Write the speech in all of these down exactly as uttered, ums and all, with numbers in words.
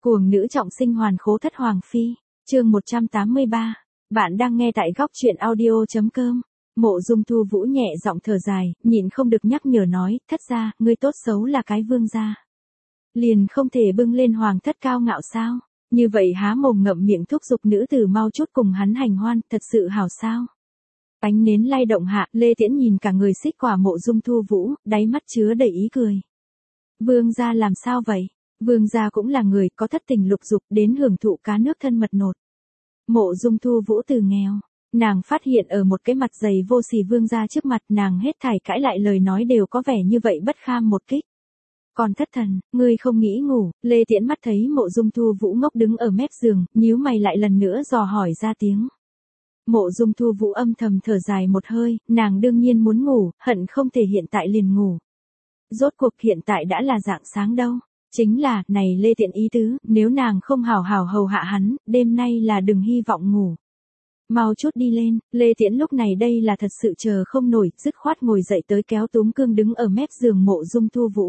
Cuồng nữ trọng sinh hoàn khố thất hoàng phi, chương một trăm tám mươi ba. Bạn đang nghe tại góc truyện audio.com. Mộ Dung Thu Vũ nhẹ giọng thở dài, nhịn không được nhắc nhở nói, thất gia, ngươi tốt xấu là cái vương gia. Liền không thể bưng lên hoàng thất cao ngạo sao? Như vậy há mồm ngậm miệng thúc giục nữ tử mau chút cùng hắn hành hoan, thật sự hảo sao? Ánh nến lay động hạ, Lê Tiễn nhìn cả người xích quả Mộ Dung Thu Vũ, đáy mắt chứa đầy ý cười. Vương gia làm sao vậy? Vương gia cũng là người có thất tình lục dục đến hưởng thụ cá nước thân mật nột. Mộ Dung Thu Vũ từ nghèo, nàng phát hiện ở một cái mặt dày vô sỉ vương gia trước mặt nàng hết thảy cãi lại lời nói đều có vẻ như vậy bất kham một kích. Còn thất thần, ngươi không nghĩ ngủ, Lê Tiễn mắt thấy Mộ Dung Thu Vũ ngốc đứng ở mép giường, nhíu mày lại lần nữa dò hỏi ra tiếng. Mộ Dung Thu Vũ âm thầm thở dài một hơi, nàng đương nhiên muốn ngủ, hận không thể hiện tại liền ngủ. Rốt cuộc hiện tại đã là rạng sáng đâu. Chính là, này Lê Tiễn ý tứ, nếu nàng không hào hào hầu hạ hắn, đêm nay là đừng hy vọng ngủ. Mau chút đi lên, Lê Tiễn lúc này đây là thật sự chờ không nổi, dứt khoát ngồi dậy tới kéo túm cương đứng ở mép giường Mộ Dung Thu Vũ.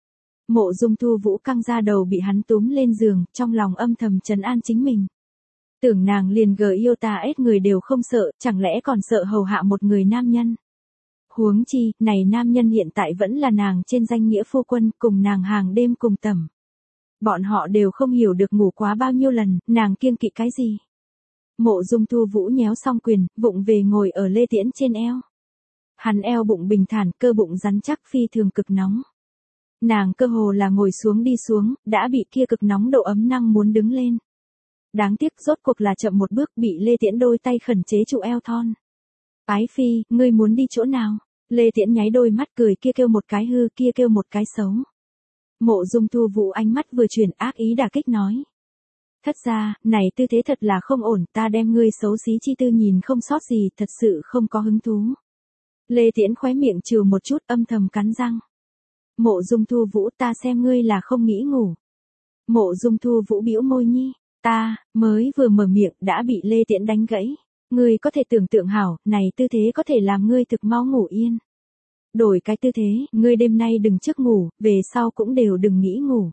Mộ Dung Thu Vũ căng ra đầu bị hắn túm lên giường, trong lòng âm thầm trấn an chính mình. Tưởng nàng liền gờ yêu ta ết người đều không sợ, chẳng lẽ còn sợ hầu hạ một người nam nhân. Huống chi, này nam nhân hiện tại vẫn là nàng trên danh nghĩa phu quân, cùng nàng hàng đêm cùng tầm. Bọn họ đều không hiểu được ngủ quá bao nhiêu lần, nàng kiêng kỵ cái gì. Mộ Dung Thu Vũ nhéo xong quyền, vụng về ngồi ở Lê Tiễn trên eo. Hắn eo bụng bình thản, cơ bụng rắn chắc phi thường cực nóng. Nàng cơ hồ là ngồi xuống đi xuống, đã bị kia cực nóng độ ấm năng muốn đứng lên. Đáng tiếc rốt cuộc là chậm một bước bị Lê Tiễn đôi tay khẩn chế trụ eo thon. Ái phi, ngươi muốn đi chỗ nào? Lê Tiễn nháy đôi mắt cười, kia kêu một cái hư, kia kêu một cái xấu. Mộ Dung Thu Vũ ánh mắt vừa chuyển ác ý đả kích nói. Thất gia, này tư thế thật là không ổn, ta đem ngươi xấu xí chi tư nhìn không sót gì, thật sự không có hứng thú. Lê Tiễn khóe miệng trừ một chút âm thầm cắn răng. Mộ Dung Thu Vũ, ta xem ngươi là không nghĩ ngủ. Mộ Dung Thu Vũ bĩu môi nhi, ta, mới vừa mở miệng đã bị Lê Tiễn đánh gãy. Ngươi có thể tưởng tượng hảo, này tư thế có thể làm ngươi thực mau ngủ yên. Đổi cái tư thế, ngươi đêm nay đừng trước ngủ, về sau cũng đều đừng nghĩ ngủ.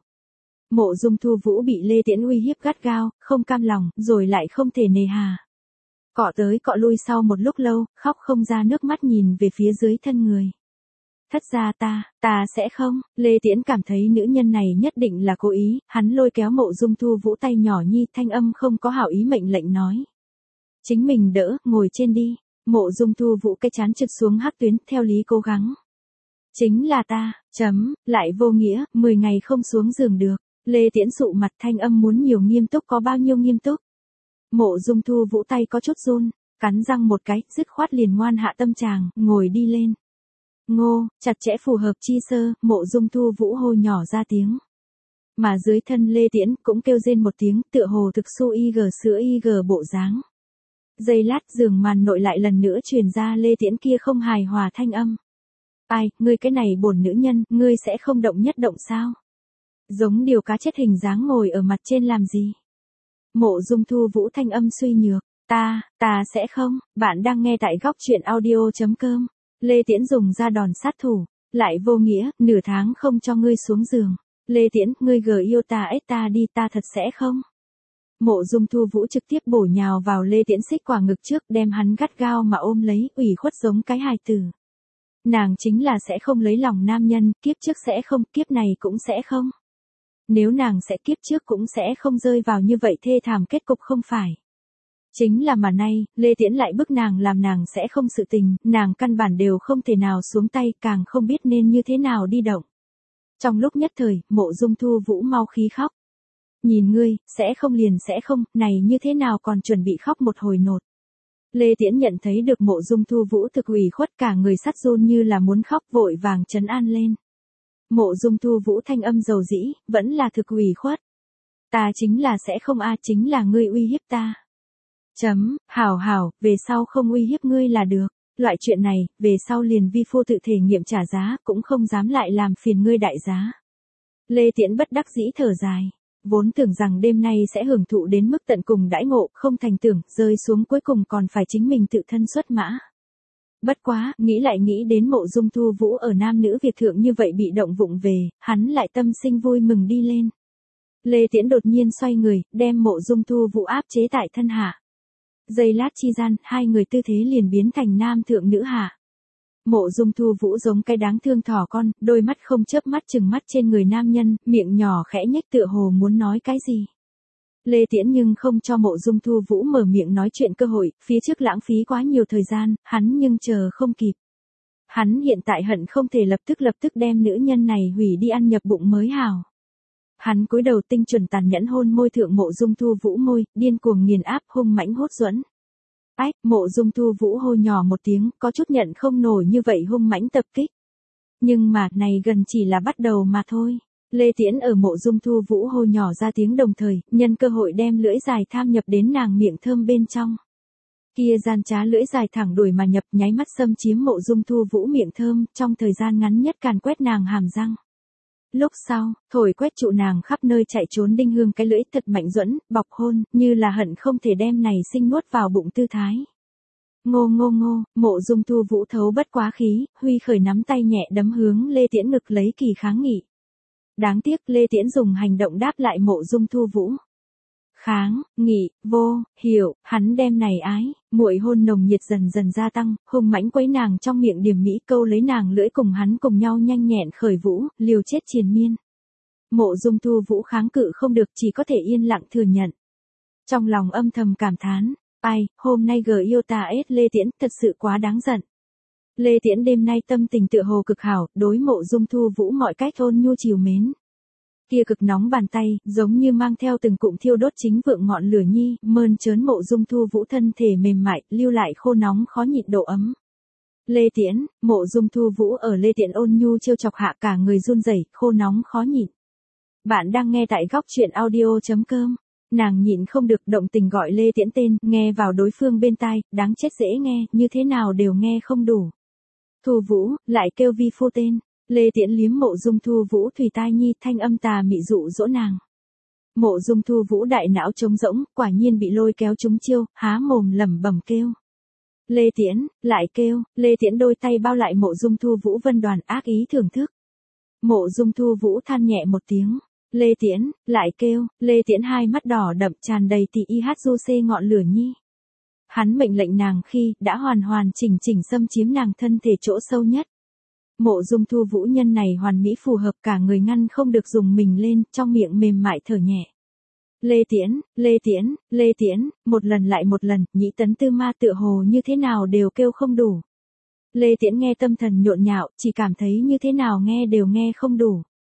Mộ Dung Thu Vũ bị Lê Tiễn uy hiếp gắt gao, không cam lòng, rồi lại không thể nề hà. Cọ tới cọ lui sau một lúc lâu, khóc không ra nước mắt nhìn về phía dưới thân người. Thất gia ta, ta sẽ không, Lê Tiễn cảm thấy nữ nhân này nhất định là cố ý, hắn lôi kéo Mộ Dung Thu Vũ tay nhỏ nhi thanh âm không có hảo ý mệnh lệnh nói. Chính mình đỡ, ngồi trên đi. Mộ Dung Thu Vũ cái chán trượt xuống hắc tuyến, theo lý cố gắng. Chính là ta, chấm, lại vô nghĩa, mười ngày không xuống giường được. Lê Tiễn sụ mặt thanh âm muốn nhiều nghiêm túc có bao nhiêu nghiêm túc. Mộ Dung Thu Vũ tay có chút run, cắn răng một cái, dứt khoát liền ngoan hạ tâm tràng, ngồi đi lên. Ngô, chặt chẽ phù hợp chi sơ, Mộ Dung Thu Vũ hô nhỏ ra tiếng. Mà dưới thân Lê Tiễn cũng kêu rên một tiếng, tựa hồ thực su y gờ sữa y gờ bộ dáng. Giây lát giường màn nội lại lần nữa truyền ra Lê Tiễn kia không hài hòa thanh âm. Ai, ngươi cái này bổn nữ nhân, ngươi sẽ không động nhất động sao? Giống điều cá chết hình dáng ngồi ở mặt trên làm gì? Mộ Dung Thu Vũ thanh âm suy nhược, ta, ta sẽ không, bạn đang nghe tại góc truyện audio.com. Lê Tiễn dùng ra đòn sát thủ, lại vô nghĩa, nửa tháng không cho ngươi xuống giường. Lê Tiễn, ngươi gờ yêu ta ết ta đi, ta thật sẽ không. Mộ Dung Thu Vũ trực tiếp bổ nhào vào Lê Tiễn xích quả ngực trước, đem hắn gắt gao mà ôm lấy, ủy khuất giống cái hài tử. Nàng chính là sẽ không lấy lòng nam nhân, kiếp trước sẽ không, kiếp này cũng sẽ không. Nếu nàng sẽ kiếp trước cũng sẽ không rơi vào như vậy thê thảm kết cục không phải. Chính là mà nay, Lê Tiễn lại bức nàng làm nàng sẽ không sự tình, nàng căn bản đều không thể nào xuống tay, càng không biết nên như thế nào đi động. Trong lúc nhất thời, Mộ Dung Thu Vũ mau khí khóc. Nhìn ngươi, sẽ không liền sẽ không, này như thế nào còn chuẩn bị khóc một hồi nột. Lê Tiễn nhận thấy được Mộ Dung Thu Vũ thực ủy khuất, cả người sắt run như là muốn khóc, vội vàng trấn an lên. Mộ Dung Thu Vũ thanh âm dầu dĩ, vẫn là thực ủy khuất. Ta chính là sẽ không a, chính là ngươi uy hiếp ta. Chấm, hảo hảo, về sau không uy hiếp ngươi là được. Loại chuyện này, về sau liền vi phu tự thể nghiệm trả giá, cũng không dám lại làm phiền ngươi đại giá. Lê Tiễn bất đắc dĩ thở dài. Vốn tưởng rằng đêm nay sẽ hưởng thụ đến mức tận cùng đãi ngộ, không thành tưởng, rơi xuống cuối cùng còn phải chính mình tự thân xuất mã. Bất quá, nghĩ lại nghĩ đến Mộ Dung Thu Vũ ở nam nữ Việt thượng như vậy bị động vụng về, hắn lại tâm sinh vui mừng đi lên. Lê Tiễn đột nhiên xoay người, đem Mộ Dung Thu Vũ áp chế tại thân hạ. Giây lát chi gian, hai người tư thế liền biến thành nam thượng nữ hạ. Mộ Dung Thu Vũ giống cái đáng thương thỏ con, đôi mắt không chớp mắt chừng mắt trên người nam nhân, miệng nhỏ khẽ nhếch tựa hồ muốn nói cái gì. Lê Tiễn nhưng không cho Mộ Dung Thu Vũ mở miệng nói chuyện cơ hội, phía trước lãng phí quá nhiều thời gian, hắn nhưng chờ không kịp. Hắn hiện tại hận không thể lập tức lập tức đem nữ nhân này hủy đi ăn nhập bụng mới hảo. Hắn cúi đầu tinh chuẩn tàn nhẫn hôn môi thượng Mộ Dung Thu Vũ môi, điên cuồng nghiền áp hung mãnh hốt duẫn. Ách, Mộ Dung Thu Vũ hô nhỏ một tiếng, có chút nhận không nổi như vậy hung mãnh tập kích. Nhưng mà, này gần chỉ là bắt đầu mà thôi. Lê Tiễn ở Mộ Dung Thu Vũ hô nhỏ ra tiếng đồng thời, nhân cơ hội đem lưỡi dài tham nhập đến nàng miệng thơm bên trong. Kia gian trá lưỡi dài thẳng đuổi mà nhập, nháy mắt xâm chiếm Mộ Dung Thu Vũ miệng thơm, trong thời gian ngắn nhất càn quét nàng hàm răng. Lúc sau, thổi quét trụ nàng khắp nơi chạy trốn đinh hương cái lưỡi thật mạnh duẫn, bọc hôn, như là hận không thể đem này sinh nuốt vào bụng tư thái. Ngô ngô ngô, Mộ Dung Thu Vũ thấu bất quá khí, huy khởi nắm tay nhẹ đấm hướng Lê Tiễn ngực lấy kỳ kháng nghị. Đáng tiếc Lê Tiễn dùng hành động đáp lại Mộ Dung Thu Vũ. Kháng, nghị, vô, hiểu, hắn đem này ái, muội hôn nồng nhiệt dần dần gia tăng, hung mãnh quấy nàng trong miệng điểm mỹ câu lấy nàng lưỡi cùng hắn cùng nhau nhanh nhẹn khởi vũ, liều chết triền miên. Mộ Dung Thu Vũ kháng cự không được chỉ có thể yên lặng thừa nhận. Trong lòng âm thầm cảm thán, ai, hôm nay gờ yêu ta ết Lê Tiễn thật sự quá đáng giận. Lê Tiễn đêm nay tâm tình tựa hồ cực hảo, đối Mộ Dung Thu Vũ mọi cách ôn nhu chiều mến. Kia cực nóng bàn tay, giống như mang theo từng cụm thiêu đốt chính vượng ngọn lửa nhi, mơn trớn Mộ Dung Thu Vũ thân thể mềm mại, lưu lại khô nóng khó nhịn độ ấm. Lê Tiễn, Mộ Dung Thu Vũ ở Lê Tiễn ôn nhu trêu chọc hạ cả người run rẩy, khô nóng khó nhịn. Bạn đang nghe tại góc truyện audio chấm com. Nàng nhịn không được động tình gọi Lê Tiễn tên, nghe vào đối phương bên tai, đáng chết dễ nghe, như thế nào đều nghe không đủ. Thu Vũ, lại kêu vi phu tên. Lê Tiễn liếm Mộ Dung Thu Vũ thùy tai nhi, thanh âm tà mị dụ dỗ nàng. Mộ Dung Thu Vũ đại não trống rỗng, quả nhiên bị lôi kéo trúng chiêu, há mồm lẩm bẩm kêu. Lê Tiễn, lại kêu, Lê Tiễn đôi tay bao lại Mộ Dung Thu Vũ vân đoàn ác ý thưởng thức. Mộ Dung Thu Vũ than nhẹ một tiếng. Lê Tiễn, lại kêu, Lê Tiễn hai mắt đỏ đậm tràn đầy tỉ y hát du xê ngọn lửa nhi. Hắn mệnh lệnh nàng khi, đã hoàn hoàn chỉnh chỉnh xâm chiếm nàng thân thể chỗ sâu nhất. Mộ Dung Thu Vũ nhân này hoàn mỹ phù hợp cả người ngăn không được dùng mình lên, trong miệng mềm mại thở nhẹ. Lê Tiễn, Lê Tiễn, Lê Tiễn, một lần lại một lần, nhĩ tấn tư ma tựa hồ như thế nào đều kêu không đủ. Lê Tiễn nghe tâm thần nhộn nhạo, chỉ cảm thấy như thế nào nghe đều nghe không đủ.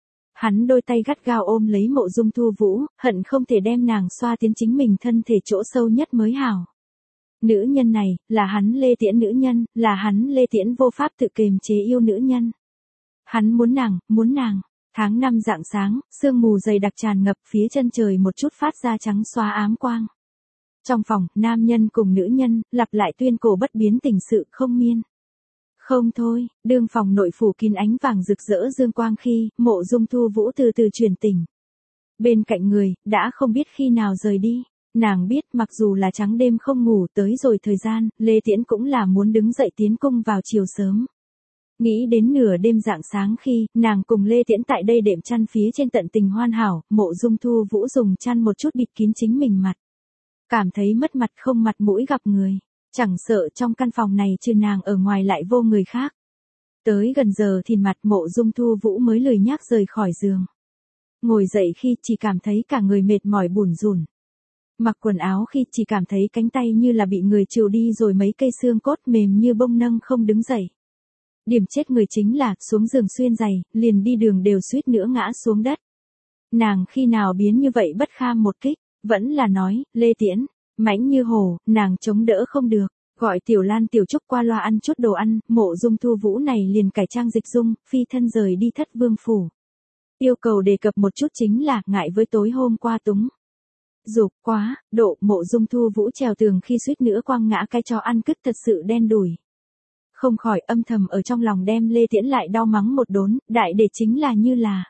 Hắn đôi tay gắt gao ôm lấy Mộ Dung Thu Vũ, hận không thể đem nàng xoa tiến chính mình thân thể chỗ sâu nhất mới hảo. Nữ nhân này, là hắn Lê Tiễn nữ nhân, là hắn Lê Tiễn vô pháp tự kiềm chế yêu nữ nhân. Hắn muốn nàng, muốn nàng. Tháng năm rạng sáng, sương mù dày đặc tràn ngập phía chân trời một chút phát ra trắng xóa ám quang. Trong phòng, nam nhân cùng nữ nhân, lặp lại tuyên cổ bất biến tình sự không miên. Không thôi, đương phòng nội phủ kín ánh vàng rực rỡ dương quang khi, Mộ Dung Thu Vũ từ từ chuyển tỉnh. Bên cạnh người, đã không biết khi nào rời đi. Nàng biết mặc dù là trắng đêm không ngủ tới rồi thời gian, Lê Tiễn cũng là muốn đứng dậy tiến cung vào chiều sớm. Nghĩ đến nửa đêm rạng sáng khi, nàng cùng Lê Tiễn tại đây đệm chăn phía trên tận tình hoàn hảo, Mộ Dung Thu Vũ dùng chăn một chút bịt kín chính mình mặt. Cảm thấy mất mặt không mặt mũi gặp người. Chẳng sợ trong căn phòng này trừ nàng ở ngoài lại vô người khác. Tới gần giờ thì mặt Mộ Dung Thu Vũ mới lười nhác rời khỏi giường. Ngồi dậy khi chỉ cảm thấy cả người mệt mỏi bủn rủn. Mặc quần áo khi chỉ cảm thấy cánh tay như là bị người trừ đi rồi mấy cây xương cốt mềm như bông nâng không đứng dậy. Điểm chết người chính là xuống giường xuyên giày, liền đi đường đều suýt nữa ngã xuống đất. Nàng khi nào biến như vậy bất kham một kích, vẫn là nói, Lê Tiễn, mãnh như hổ, nàng chống đỡ không được, gọi Tiểu Lan Tiểu Trúc qua loa ăn chút đồ ăn, Mộ Dung Thu Vũ này liền cải trang dịch dung, phi thân rời đi Thất Vương phủ. Yêu cầu đề cập một chút chính là ngại với tối hôm qua túng. Dục quá, độ Mộ Dung Thu Vũ trèo tường khi suýt nữa quăng ngã cái chó ăn cứt thật sự đen đủi. Không khỏi âm thầm ở trong lòng đem Lê Tiễn lại đau mắng một đốn, đại để chính là như là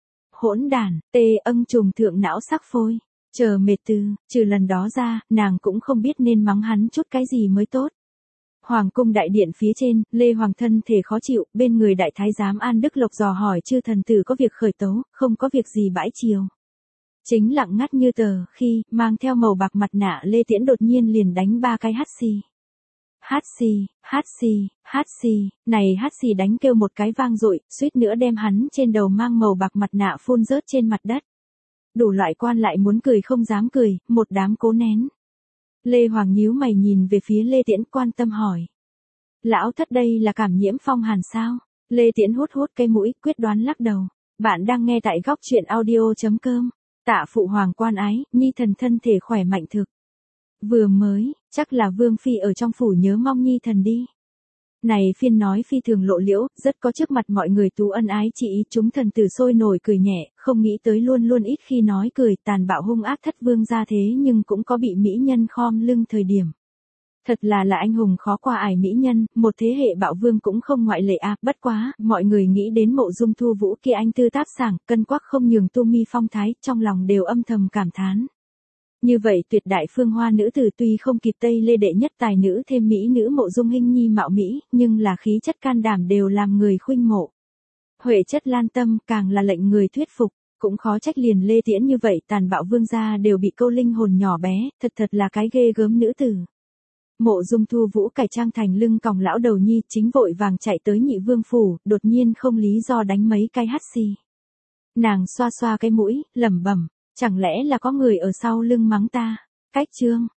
hỗn đản, tê âng trùng thượng não sắc phôi. Chờ mệt từ, trừ lần đó ra, nàng cũng không biết nên mắng hắn chút cái gì mới tốt. Hoàng cung đại điện phía trên, Lê Hoàng thân thể khó chịu, bên người đại thái giám An Đức Lộc dò hỏi chư thần tử có việc khởi tấu, không có việc gì bãi chiều. Chính lặng ngắt như tờ, khi, mang theo màu bạc mặt nạ Lê Tiễn đột nhiên liền đánh ba cái hắt xì. Hát xì, hát xì, hát xì, này hát xì đánh kêu một cái vang dội, suýt nữa đem hắn trên đầu mang màu bạc mặt nạ phun rớt trên mặt đất. Đủ loại quan lại muốn cười không dám cười, một đám cố nén. Lê Hoàng nhíu mày nhìn về phía Lê Tiễn quan tâm hỏi. Lão thất đây là cảm nhiễm phong hàn sao? Lê Tiễn hút hút cái mũi, quyết đoán lắc đầu. Bạn đang nghe tại góc truyện audio.com. Tạ phụ hoàng quan ái, nhi thần thân thể khỏe mạnh thực. Vừa mới, chắc là Vương Phi ở trong phủ nhớ mong nhi thần đi. Này phiên nói phi thường lộ liễu, rất có trước mặt mọi người tú ân ái chị ý, chúng thần tử sôi nổi cười nhẹ, không nghĩ tới luôn luôn ít khi nói cười, tàn bạo hung ác thất vương ra thế nhưng cũng có bị mỹ nhân khom lưng thời điểm. Thật là là anh hùng khó qua ải mỹ nhân, một thế hệ bạo vương cũng không ngoại lệ à, bất quá, mọi người nghĩ đến Mộ Dung Thu Vũ kia anh tư tác sảng, cân quắc không nhường tu mi phong thái, trong lòng đều âm thầm cảm thán. Như vậy tuyệt đại phương hoa nữ tử tuy không kịp Tây Lê đệ nhất tài nữ thêm mỹ nữ Mộ Dung Hinh Nhi mạo mỹ, nhưng là khí chất can đảm đều làm người khuynh mộ. Huệ chất lan tâm càng là lệnh người thuyết phục, cũng khó trách liền Lê Tiễn như vậy tàn bạo vương gia đều bị câu linh hồn nhỏ bé, thật thật là cái ghê gớm nữ tử. Mộ Dung Thu Vũ cải trang thành lưng còng lão đầu nhi chính vội vàng chạy tới nhị vương phủ, đột nhiên không lý do đánh mấy cái hắt xì. Nàng xoa xoa cái mũi, lẩm bẩm, chẳng lẽ là có người ở sau lưng mắng ta? Cách chương,